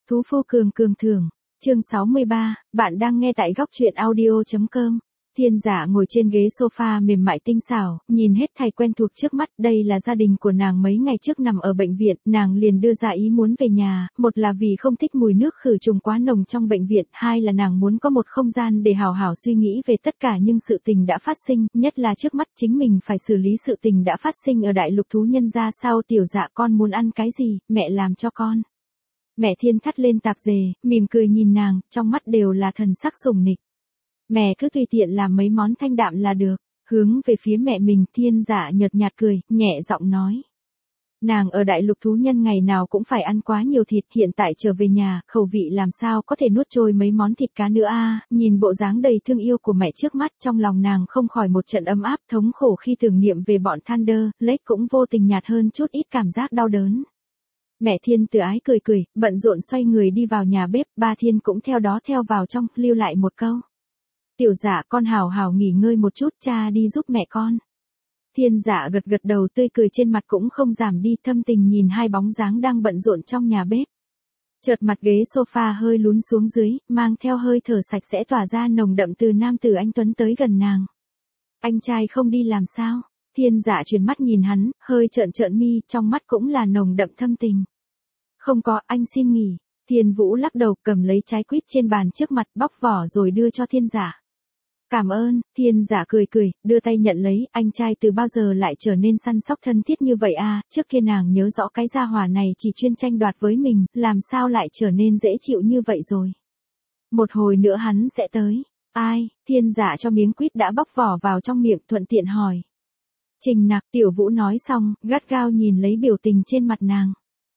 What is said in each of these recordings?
Thú Phu Cường Cường Thưởng, chương 63, bạn đang nghe tại góc truyện audio.com. Thiên Dạ ngồi trên ghế sofa mềm mại tinh xảo, nhìn hết thảy quen thuộc trước mắt, đây là gia đình của nàng mấy ngày trước nằm ở bệnh viện, nàng liền đưa ra ý muốn về nhà, một là vì không thích mùi nước khử trùng quá nồng trong bệnh viện, hai là nàng muốn có một không gian để hào hào suy nghĩ về tất cả những sự tình đã phát sinh, nhất là trước mắt chính mình phải xử lý sự tình đã phát sinh ở đại lục thú nhân gia. Sau Tiểu Dạ con muốn ăn cái gì, mẹ làm cho con. Mẹ Thiên thắt lên tạp dề, mỉm cười nhìn nàng, trong mắt đều là thần sắc sủng nịch. Mẹ cứ tùy tiện làm mấy món thanh đạm là được. Hướng về phía mẹ mình, Thiên Dạ nhợt nhạt cười, nhẹ giọng nói. Nàng ở đại lục thú nhân ngày nào cũng phải ăn quá nhiều thịt, hiện tại trở về nhà, khẩu vị làm sao có thể nuốt trôi mấy món thịt cá nữa a. Nhìn bộ dáng đầy thương yêu của mẹ trước mắt, trong lòng nàng không khỏi một trận ấm áp thống khổ khi tưởng niệm về bọn Thunder, Lake cũng vô tình nhạt hơn chút ít cảm giác đau đớn. Mẹ Thiên từ ái cười cười, bận rộn xoay người đi vào nhà bếp, ba Thiên cũng theo đó theo vào trong, lưu lại một câu. Tiểu Dạ con hào hào nghỉ ngơi một chút, cha đi giúp mẹ con. Thiên Dạ gật gật đầu, tươi cười trên mặt cũng không giảm đi, thâm tình nhìn hai bóng dáng đang bận rộn trong nhà bếp. Chợt mặt ghế sofa hơi lún xuống dưới, mang theo hơi thở sạch sẽ tỏa ra nồng đậm từ nam tử anh tuấn tới gần nàng. Anh trai không đi làm sao? Thiên Dạ chuyển mắt nhìn hắn, hơi trợn trợn mi, trong mắt cũng là nồng đậm thâm tình. Không có, anh xin nghỉ. Thiên Vũ lắc đầu, cầm lấy trái quýt trên bàn trước mặt, bóc vỏ rồi đưa cho Thiên Dạ. Cảm ơn. Thiên Dạ cười cười, đưa tay nhận lấy. Anh trai từ bao giờ lại trở nên săn sóc thân thiết như vậy à? Trước kia nàng nhớ rõ cái gia hỏa này chỉ chuyên tranh đoạt với mình, làm sao lại trở nên dễ chịu như vậy rồi. Một hồi nữa hắn sẽ tới. Ai? Thiên Dạ cho miếng quýt đã bóc vỏ vào trong miệng, thuận tiện hỏi. Trình Nặc. Tiểu Vũ nói xong, gắt gao nhìn lấy biểu tình trên mặt nàng.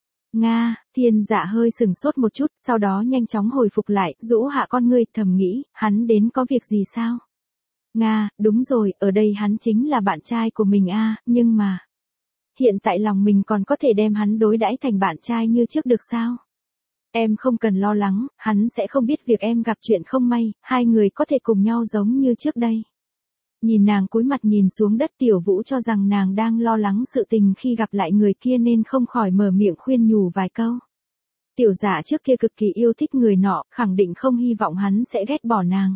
Nga. Thiên Dạ hơi sừng sốt một chút, sau đó nhanh chóng hồi phục lại, rũ hạ con ngươi, thầm nghĩ, hắn đến có việc gì sao? Nga, đúng rồi, ở đây hắn chính là bạn trai của mình a, nhưng mà hiện tại lòng mình còn có thể đem hắn đối đãi thành bạn trai như trước được sao? Em không cần lo lắng, hắn sẽ không biết việc em gặp chuyện không may, hai người có thể cùng nhau giống như trước đây. Nhìn nàng cúi mặt nhìn xuống đất, Tiểu Vũ cho rằng nàng đang lo lắng sự tình khi gặp lại người kia nên không khỏi mở miệng khuyên nhủ vài câu. Tiểu Dạ trước kia cực kỳ yêu thích người nọ, khẳng định không hy vọng hắn sẽ ghét bỏ nàng.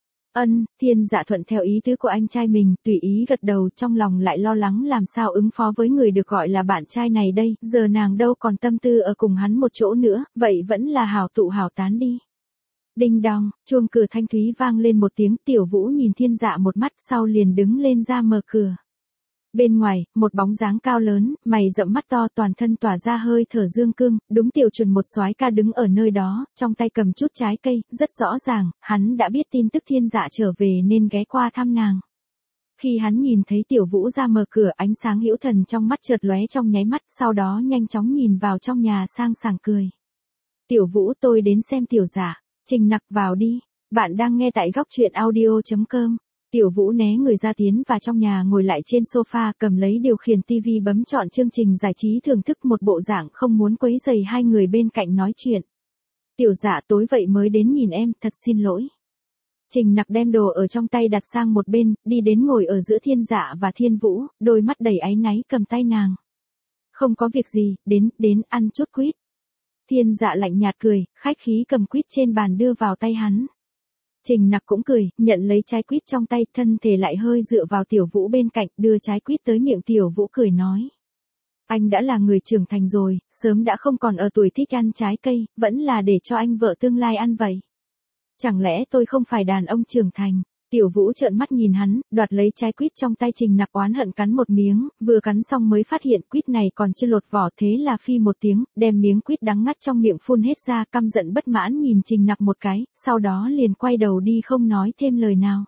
Thiên Dạ thuận theo ý tứ của anh trai mình, tùy ý gật đầu, trong lòng lại lo lắng làm sao ứng phó với người được gọi là bạn trai này đây, giờ nàng đâu còn tâm tư ở cùng hắn một chỗ nữa, vậy vẫn là hào tụ hào tán đi. Đinh đong, chuông cửa thanh thúy vang lên một tiếng, Tiểu Vũ nhìn Thiên Dạ một mắt, sau liền đứng lên ra mở cửa. Bên ngoài, một bóng dáng cao lớn, mày rậm mắt to, toàn thân tỏa ra hơi thở dương cương, đúng tiểu chuẩn một soái ca đứng ở nơi đó, trong tay cầm chút trái cây, rất rõ ràng, hắn đã biết tin tức Thiên Dạ trở về nên ghé qua thăm nàng. Khi hắn nhìn thấy Tiểu Vũ ra mở cửa, ánh sáng hữu thần trong mắt chợt lóe trong nháy mắt, sau đó nhanh chóng nhìn vào trong nhà sang sảng cười. Tiểu Vũ, tôi đến xem Tiểu Dạ. Trình Nặc, vào đi. Bạn đang nghe tại góc truyện audio.com. Tiểu Vũ né người ra tiến vào trong nhà, ngồi lại trên sofa, cầm lấy điều khiển TV bấm chọn chương trình giải trí thưởng thức, một bộ dạng không muốn quấy rầy hai người bên cạnh nói chuyện. Tiểu Dạ, tối vậy mới đến nhìn em, thật xin lỗi. Trình Nặc đem đồ ở trong tay đặt sang một bên, đi đến ngồi ở giữa Thiên Dạ và Thiên Vũ, đôi mắt đầy áy náy cầm tay nàng. Không có việc gì, đến ăn chút quýt. Thiên Dạ lạnh nhạt cười, khách khí cầm quýt trên bàn đưa vào tay hắn. Trình Nặc cũng cười, nhận lấy trái quýt trong tay, thân thể lại hơi dựa vào Tiểu Vũ bên cạnh, đưa trái quýt tới miệng. Tiểu Vũ cười nói. Anh đã là người trưởng thành rồi, sớm đã không còn ở tuổi thích ăn trái cây, vẫn là để cho anh vợ tương lai ăn vậy. Chẳng lẽ tôi không phải đàn ông trưởng thành? Tiểu Vũ trợn mắt nhìn hắn, đoạt lấy trái quýt trong tay. Trình Nặc oán hận cắn một miếng, vừa cắn xong mới phát hiện quýt này còn chưa lột vỏ, thế là phi một tiếng, đem miếng quýt đắng ngắt trong miệng phun hết ra, căm giận bất mãn nhìn Trình Nặc một cái, sau đó liền quay đầu đi không nói thêm lời nào.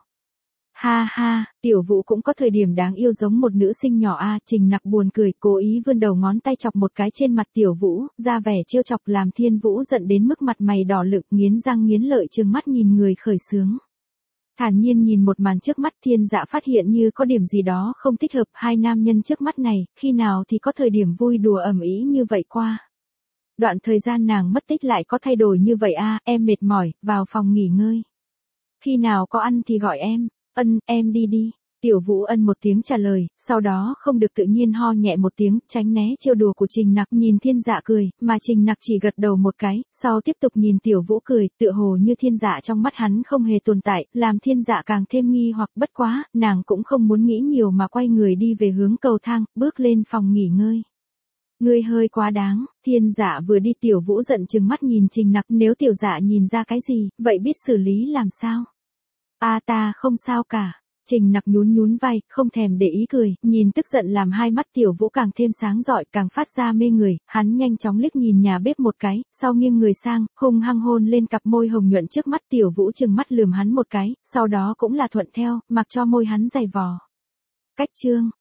Ha ha, Tiểu Vũ cũng có thời điểm đáng yêu giống một nữ sinh nhỏ a. Trình Nặc buồn cười, cố ý vươn đầu ngón tay chọc một cái trên mặt Tiểu Vũ, ra vẻ trêu chọc làm Thiên Vũ giận đến mức mặt mày đỏ lựng, nghiến răng nghiến lợi trừng mắt nhìn người khởi xướng. Thản nhiên nhìn một màn trước mắt, Thiên Dạ phát hiện như có điểm gì đó không thích hợp, hai nam nhân trước mắt này, khi nào thì có thời điểm vui đùa ầm ĩ như vậy qua. Đoạn thời gian nàng mất tích lại có thay đổi như vậy a. Em mệt mỏi, vào phòng nghỉ ngơi. Khi nào có ăn thì gọi em. Em đi đi. Tiểu Vũ ân một tiếng trả lời, sau đó không được tự nhiên ho nhẹ một tiếng, tránh né trêu đùa của Trình Nặc. Nhìn Thiên Dạ cười, mà Trình Nặc chỉ gật đầu một cái, sau tiếp tục nhìn Tiểu Vũ cười, tựa hồ như Thiên Dạ trong mắt hắn không hề tồn tại, làm Thiên Dạ càng thêm nghi hoặc. Bất quá, nàng cũng không muốn nghĩ nhiều mà quay người đi về hướng cầu thang, bước lên phòng nghỉ ngơi. Ngươi hơi quá đáng. Thiên Dạ vừa đi Tiểu Vũ giận chừng mắt nhìn Trình Nặc, nếu Tiểu Dạ nhìn ra cái gì, vậy biết xử lý làm sao? Ta không sao cả. Trình Nặc nhún nhún vai, không thèm để ý cười, nhìn tức giận làm hai mắt Tiểu Vũ càng thêm sáng rọi, càng phát ra mê người. Hắn nhanh chóng liếc nhìn nhà bếp một cái, sau nghiêng người sang, hung hăng hôn lên cặp môi hồng nhuận trước mắt. Tiểu Vũ chừng mắt lườm hắn một cái, sau đó cũng là thuận theo, mặc cho môi hắn dày vò. Cách chương